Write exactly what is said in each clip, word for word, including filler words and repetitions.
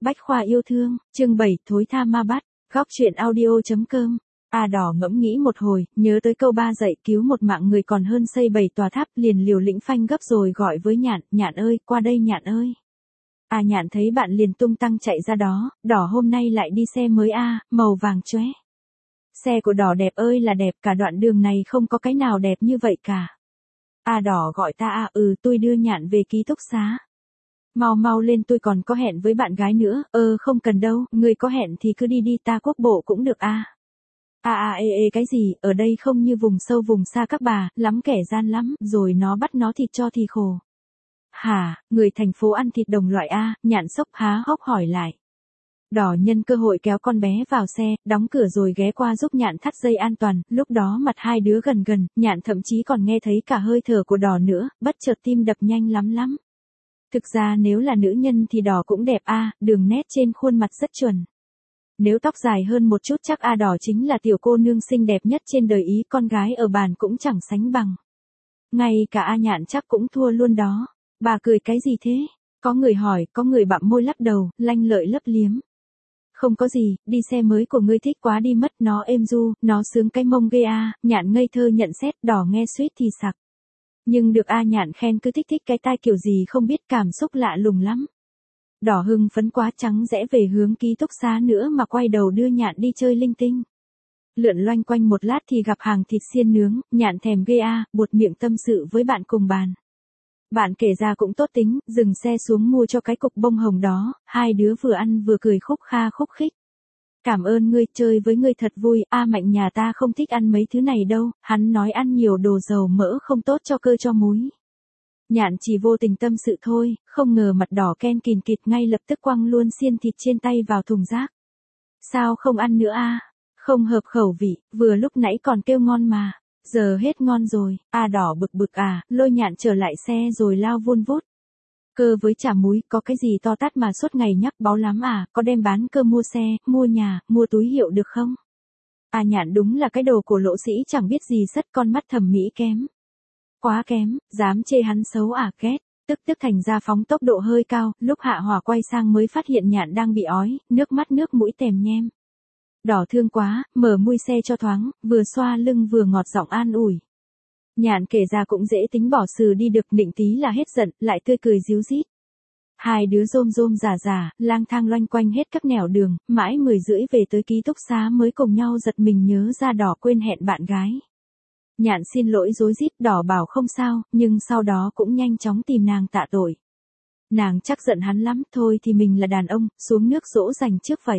Bách khoa yêu thương, chương bảy, thối tha ma bắt, góc truyện audio.com. A Đỏ ngẫm nghĩ một hồi, nhớ tới câu ba dạy cứu một mạng người còn hơn xây bảy tòa tháp, liền liều lĩnh phanh gấp rồi gọi với Nhạn, Nhạn ơi, qua đây Nhạn ơi. A Nhạn thấy bạn liền tung tăng chạy ra đó, Đỏ hôm nay lại đi xe mới a, màu vàng chóe. Xe của Đỏ đẹp ơi là đẹp, cả đoạn đường này không có cái nào đẹp như vậy cả. A Đỏ gọi ta a, ừ tôi đưa Nhạn về ký túc xá. Mau mau lên tôi còn có hẹn với bạn gái nữa, ơ không cần đâu, người có hẹn thì cứ đi đi ta quốc bộ cũng được a. A a ê ê cái gì, ở đây không như vùng sâu vùng xa các bà, lắm kẻ gian lắm, rồi nó bắt nó thịt cho thì khổ. Hả, người thành phố ăn thịt đồng loại a, Nhạn sốc há hốc hỏi lại. Đỏ nhân cơ hội kéo con bé vào xe, đóng cửa rồi ghé qua giúp Nhạn thắt dây an toàn, lúc đó mặt hai đứa gần gần, Nhạn thậm chí còn nghe thấy cả hơi thở của Đỏ nữa, bất chợt tim đập nhanh lắm lắm. Thực ra nếu là nữ nhân thì Đỏ cũng đẹp a, đường nét trên khuôn mặt rất chuẩn. Nếu tóc dài hơn một chút chắc A Đỏ chính là tiểu cô nương xinh đẹp nhất trên đời ý, con gái ở bàn cũng chẳng sánh bằng. Ngay cả A Nhạn chắc cũng thua luôn đó. Bà cười cái gì thế? Có người hỏi, có người bặm môi lắc đầu, lanh lợi lấp liếm. Không có gì, đi xe mới của ngươi thích quá đi mất, nó êm du, nó sướng cái mông ghê a, Nhạn ngây thơ nhận xét, Đỏ nghe suýt thì sặc. Nhưng được A Nhạn khen cứ thích thích cái tai kiểu gì không biết, cảm xúc lạ lùng lắm. Đỏ hưng phấn quá trắng rẽ về hướng ký túc xá nữa mà quay đầu đưa Nhạn đi chơi linh tinh. Lượn loanh quanh một lát thì gặp hàng thịt xiên nướng, Nhạn thèm ghê a, buột miệng tâm sự với bạn cùng bàn. Bạn kể ra cũng tốt tính, dừng xe xuống mua cho cái cục bông hồng đó, hai đứa vừa ăn vừa cười khúc kha khúc khích. Cảm ơn ngươi, chơi với ngươi thật vui, A Mạnh nhà ta không thích ăn mấy thứ này đâu, hắn nói ăn nhiều đồ dầu mỡ không tốt cho cơ cho múi. Nhạn chỉ vô tình tâm sự thôi, không ngờ mặt Đỏ ken kìn kịt ngay lập tức quăng luôn xiên thịt trên tay vào thùng rác. Sao không ăn nữa a? Không hợp khẩu vị, vừa lúc nãy còn kêu ngon mà. Giờ hết ngon rồi, A Đỏ bực bực à, lôi Nhạn trở lại xe rồi lao vun vút. Cơ với chả múi, có cái gì to tát mà suốt ngày nhắc báu lắm à, có đem bán cơ mua xe, mua nhà, mua túi hiệu được không? A Nhạn đúng là cái đồ của lỗ sĩ chẳng biết gì, sất con mắt thẩm mỹ kém. Quá kém, dám chê hắn xấu à, ghét, tức tức thành ra phóng tốc độ hơi cao, lúc hạ hỏa quay sang mới phát hiện Nhạn đang bị ói, nước mắt nước mũi tèm nhem. Đỏ thương quá, mở mui xe cho thoáng, vừa xoa lưng vừa ngọt giọng an ủi. Nhạn kể ra cũng dễ tính, bỏ sừ đi được, định tí là hết giận, lại tươi cười díu dít. Hai đứa rôm rôm rả rả, lang thang loanh quanh hết các nẻo đường, mãi mười rưỡi về tới ký túc xá mới cùng nhau giật mình nhớ ra Đỏ quên hẹn bạn gái. Nhạn xin lỗi rối rít, Đỏ bảo không sao, nhưng sau đó cũng nhanh chóng tìm nàng tạ tội. Nàng chắc giận hắn lắm, thôi thì mình là đàn ông, xuống nước dỗ dành trước vậy.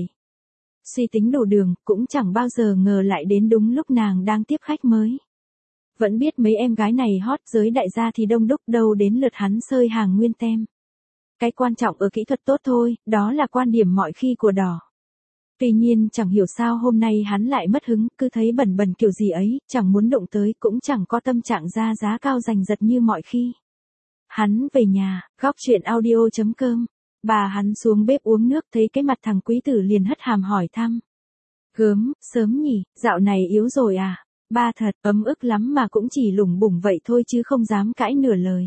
Suy tính đủ đường, cũng chẳng bao giờ ngờ lại đến đúng lúc nàng đang tiếp khách mới. Vẫn biết mấy em gái này hot, giới đại gia thì đông đúc, đâu đến lượt hắn sơi hàng nguyên tem. Cái quan trọng ở kỹ thuật tốt thôi, đó là quan điểm mọi khi của Đỏ. Tuy nhiên chẳng hiểu sao hôm nay hắn lại mất hứng, cứ thấy bẩn bẩn kiểu gì ấy, chẳng muốn đụng tới, cũng chẳng có tâm trạng ra giá cao giành giật như mọi khi. Hắn về nhà, góc truyện audio.com. Bà hắn xuống bếp uống nước, thấy cái mặt thằng quý tử liền hất hàm hỏi thăm. Gớm, sớm nhỉ, dạo này yếu rồi à? Ba thật, ấm ức lắm mà cũng chỉ lủng bủng vậy thôi chứ không dám cãi nửa lời.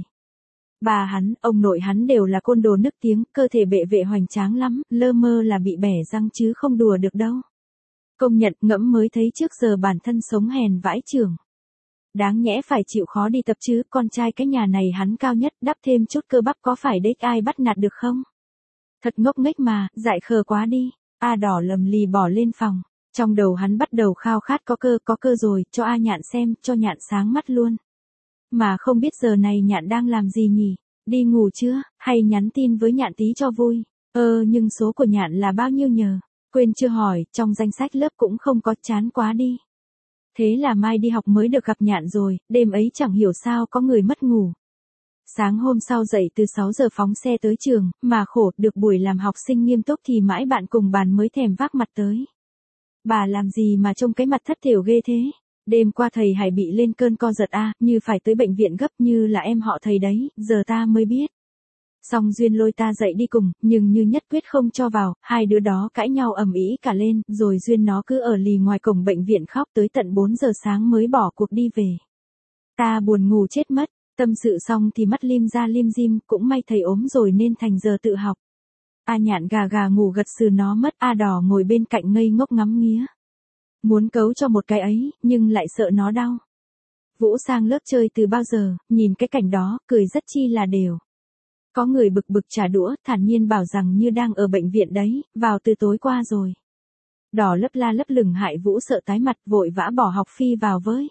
Bà hắn, ông nội hắn đều là côn đồ nức tiếng, cơ thể bệ vệ hoành tráng lắm, lơ mơ là bị bẻ răng chứ không đùa được đâu. Công nhận, ngẫm mới thấy trước giờ bản thân sống hèn vãi chưởng. Đáng nhẽ phải chịu khó đi tập chứ, con trai cái nhà này hắn cao nhất, đắp thêm chút cơ bắp có phải đếch ai bắt nạt được không? Thật ngốc nghếch mà, dại khờ quá đi. A Đỏ lầm lì bỏ lên phòng. Trong đầu hắn bắt đầu khao khát có cơ, có cơ rồi, cho A Nhạn xem, cho Nhạn sáng mắt luôn. Mà không biết giờ này Nhạn đang làm gì nhỉ? Đi ngủ chưa? Hay nhắn tin với Nhạn tí cho vui? Ơ nhưng số của Nhạn là bao nhiêu nhờ? Quên chưa hỏi, trong danh sách lớp cũng không có, chán quá đi. Thế là mai đi học mới được gặp Nhạn rồi, đêm ấy chẳng hiểu sao có người mất ngủ. Sáng hôm sau dậy từ sáu giờ phóng xe tới trường, mà khổ, được buổi làm học sinh nghiêm túc thì mãi bạn cùng bàn mới thèm vác mặt tới. Bà làm gì mà trông cái mặt thất thểu ghê thế? Đêm qua thầy Hải bị lên cơn co giật a, như phải tới bệnh viện gấp, như là em họ thầy đấy, giờ ta mới biết. Xong Duyên lôi ta dậy đi cùng, nhưng như nhất quyết không cho vào, hai đứa đó cãi nhau ầm ĩ cả lên, rồi Duyên nó cứ ở lì ngoài cổng bệnh viện khóc tới tận bốn giờ sáng mới bỏ cuộc đi về. Ta buồn ngủ chết mất, tâm sự xong thì mắt lim ra lim dim, cũng may thầy ốm rồi nên thành giờ tự học. A Nhạn gà gà ngủ gật sừ nó mất, A Đỏ ngồi bên cạnh ngây ngốc ngắm nghía. Muốn cấu cho một cái ấy, nhưng lại sợ nó đau. Vũ sang lớp chơi từ bao giờ, nhìn cái cảnh đó, cười rất chi là đều. Có người bực bực trả đũa, thản nhiên bảo rằng như đang ở bệnh viện đấy, vào từ tối qua rồi. Đỏ lấp la lấp lửng hại Vũ sợ tái mặt, vội vã bỏ học phi vào với.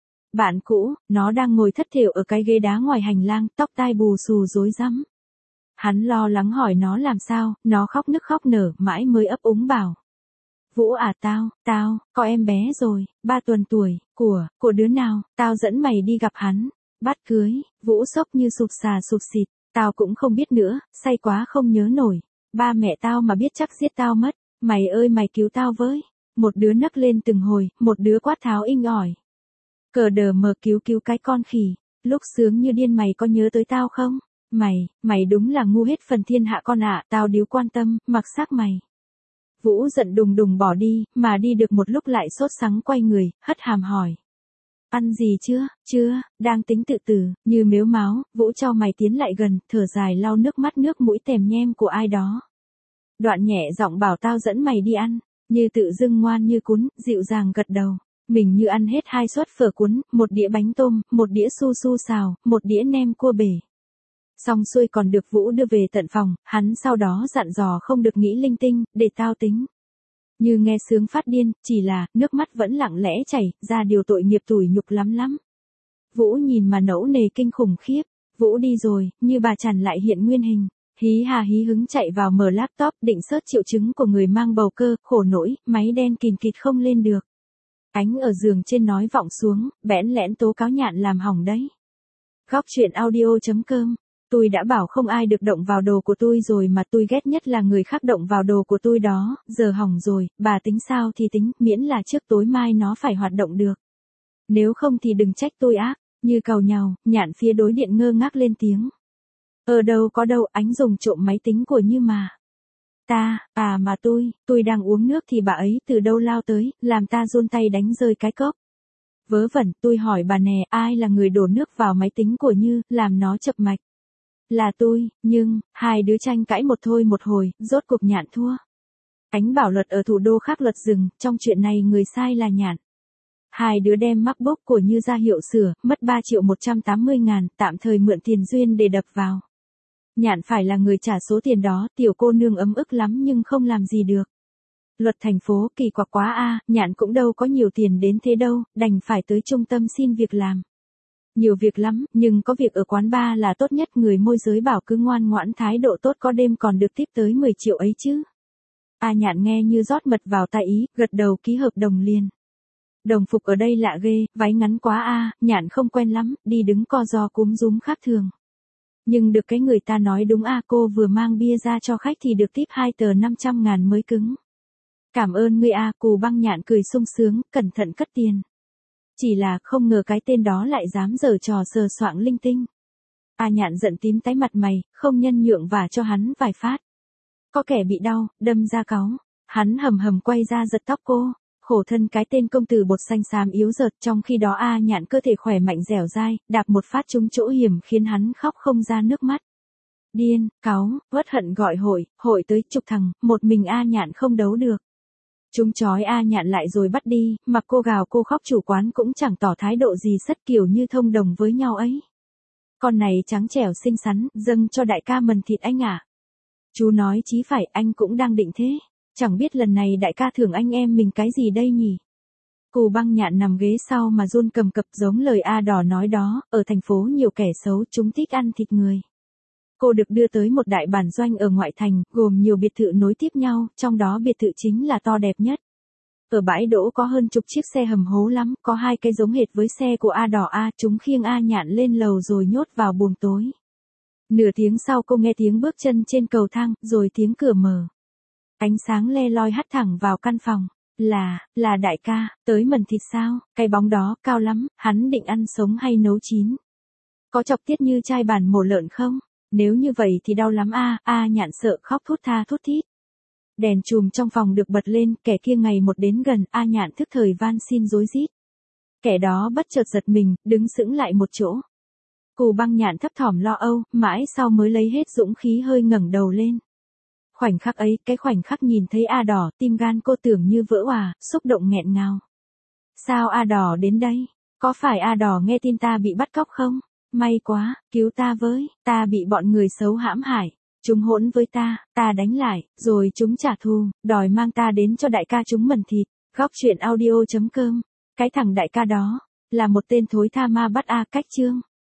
Bạn cũ, nó đang ngồi thất thểu ở cái ghế đá ngoài hành lang, tóc tai bù xù rối rắm. Hắn lo lắng hỏi nó làm sao, nó khóc nức khóc nở, mãi mới ấp úng bảo. Vũ à tao, tao, có em bé rồi, ba tuần tuổi, của, của đứa nào, tao dẫn mày đi gặp hắn. Bát cưới, Vũ sốc như sụp xà sụp xịt, tao cũng không biết nữa, say quá không nhớ nổi. Ba mẹ tao mà biết chắc giết tao mất, mày ơi mày cứu tao với. Một đứa nấc lên từng hồi, một đứa quát tháo inh ỏi. Cờ đờ mờ cứu cứu cái con khỉ, lúc sướng như điên mày có nhớ tới tao không? Mày, mày đúng là ngu hết phần thiên hạ con ạ, tao điếu quan tâm, mặc xác mày. Vũ giận đùng đùng bỏ đi, mà đi được một lúc lại sốt sắng quay người, hất hàm hỏi. Ăn gì chưa, chưa, đang tính tự tử, như mếu máo, Vũ cho mày tiến lại gần, thở dài lau nước mắt nước mũi tèm nhem của ai đó. Đoạn nhẹ giọng bảo tao dẫn mày đi ăn, như tự dưng ngoan như cún, dịu dàng gật đầu. Mình như ăn hết hai suất phở cuốn, một đĩa bánh tôm, một đĩa su su xào, một đĩa nem cua bể. Xong xuôi còn được Vũ đưa về tận phòng, hắn sau đó dặn dò không được nghĩ linh tinh, để tao tính. Như nghe sướng phát điên, chỉ là, nước mắt vẫn lặng lẽ chảy, ra điều tội nghiệp tủi nhục lắm lắm. Vũ nhìn mà nẫu nề kinh khủng khiếp, Vũ đi rồi, như bà Trần lại hiện nguyên hình. Hí hà hí hứng chạy vào mở laptop, định search triệu chứng của người mang bầu cơ, khổ nỗi, máy đen kìn kịt không lên được. Ánh ở giường trên nói vọng xuống, bẽn lẽn tố cáo Nhạn làm hỏng đấy. Góc truyện audio chấm com. Tôi đã bảo không ai được động vào đồ của tôi rồi mà tôi ghét nhất là người khác động vào đồ của tôi đó, giờ hỏng rồi, bà tính sao thì tính, miễn là trước tối mai nó phải hoạt động được. Nếu không thì đừng trách tôi ác, như càu nhàu, Nhạn phía đối điện ngơ ngác lên tiếng. Ở đâu có đâu, Ánh dùng trộm máy tính của Như mà. Ta, à mà tôi, tôi đang uống nước thì bà ấy từ đâu lao tới, làm ta run tay đánh rơi cái cốc. Vớ vẩn, tôi hỏi bà nè, ai là người đổ nước vào máy tính của Như, làm nó chập mạch. Là tôi, nhưng, hai đứa tranh cãi một thôi một hồi, rốt cuộc Nhạn thua. Ánh bảo luật ở thủ đô khác luật rừng, trong chuyện này người sai là Nhạn. Hai đứa đem MacBook của Như ra hiệu sửa, mất ba triệu một trăm tám mươi ngàn, tạm thời mượn tiền duyên để đập vào. Nhạn phải là người trả số tiền đó, tiểu cô nương ấm ức lắm nhưng không làm gì được. Luật thành phố kỳ quặc quá a, Nhạn cũng đâu có nhiều tiền đến thế đâu, đành phải tới trung tâm xin việc làm. Nhiều việc lắm, nhưng có việc ở quán bar là tốt nhất, người môi giới bảo cứ ngoan ngoãn thái độ tốt có đêm còn được tiếp tới mười triệu ấy chứ. A Nhạn nghe như rót mật vào tai ý, gật đầu ký hợp đồng liền. Đồng phục ở đây lạ ghê, váy ngắn quá a, Nhạn không quen lắm, đi đứng co ro cúm rúm khác thường. Nhưng được cái người ta nói đúng a, cô vừa mang bia ra cho khách thì được tip hai tờ năm trăm ngàn mới cứng. Cảm ơn ngươi a, Cù Băng Nhạn cười sung sướng, cẩn thận cất tiền. Chỉ là không ngờ cái tên đó lại dám giở trò sờ soạng linh tinh. A Nhạn giận tím tái mặt mày, không nhân nhượng và cho hắn vài phát. Có kẻ bị đau, đâm ra cáu. Hắn hầm hầm quay ra giật tóc cô. Khổ thân cái tên công tử bột xanh xám yếu dợt, trong khi đó A Nhạn cơ thể khỏe mạnh dẻo dai, đạp một phát trúng chỗ hiểm khiến hắn khóc không ra nước mắt. Điên, cáu, uất hận gọi hội, hội tới chục thằng, một mình A Nhạn không đấu được. Chúng trói A Nhạn lại rồi bắt đi, mặc cô gào cô khóc, chủ quán cũng chẳng tỏ thái độ gì, sất kiểu như thông đồng với nhau ấy. Con này trắng trẻo xinh xắn, dâng cho đại ca mần thịt anh ạ. À. Chú nói chí phải, anh cũng đang định thế. Chẳng biết lần này đại ca thưởng anh em mình cái gì đây nhỉ? Cù Băng Nhạn nằm ghế sau mà run cầm cập giống lời A Đỏ nói đó, ở thành phố nhiều kẻ xấu, chúng thích ăn thịt người. Cô được đưa tới một đại bản doanh ở ngoại thành, gồm nhiều biệt thự nối tiếp nhau, trong đó biệt thự chính là to đẹp nhất. Ở bãi đỗ có hơn chục chiếc xe hầm hố lắm, có hai cái giống hệt với xe của A Đỏ A, chúng khiêng A Nhạn lên lầu rồi nhốt vào buồng tối. Nửa tiếng sau cô nghe tiếng bước chân trên cầu thang, rồi tiếng cửa mở. Ánh sáng le loi hắt thẳng vào căn phòng. Là, là đại ca, tới mần thịt sao, cái bóng đó, cao lắm, hắn định ăn sống hay nấu chín? Có chọc tiết như chai bản mổ lợn không? Nếu như vậy thì đau lắm a, A Nhạn sợ khóc thút tha thút thít. Đèn chùm trong phòng được bật lên, kẻ kia ngày một đến gần, A Nhạn thức thời van xin rối rít. Kẻ đó bất chợt giật mình, đứng sững lại một chỗ. Cù Băng Nhạn thấp thỏm lo âu, mãi sau mới lấy hết dũng khí hơi ngẩng đầu lên. Khoảnh khắc ấy, cái khoảnh khắc nhìn thấy A Đỏ, tim gan cô tưởng như vỡ òa, xúc động nghẹn ngào. Sao A Đỏ đến đây? Có phải A Đỏ nghe tin ta bị bắt cóc không? May quá, cứu ta với, ta bị bọn người xấu hãm hại. Chúng hỗn với ta, ta đánh lại, rồi chúng trả thù, đòi mang ta đến cho đại ca chúng mần thịt. Góc truyện audio chấm com. Cái thằng đại ca đó, là một tên thối tha ma bắt A cách chương.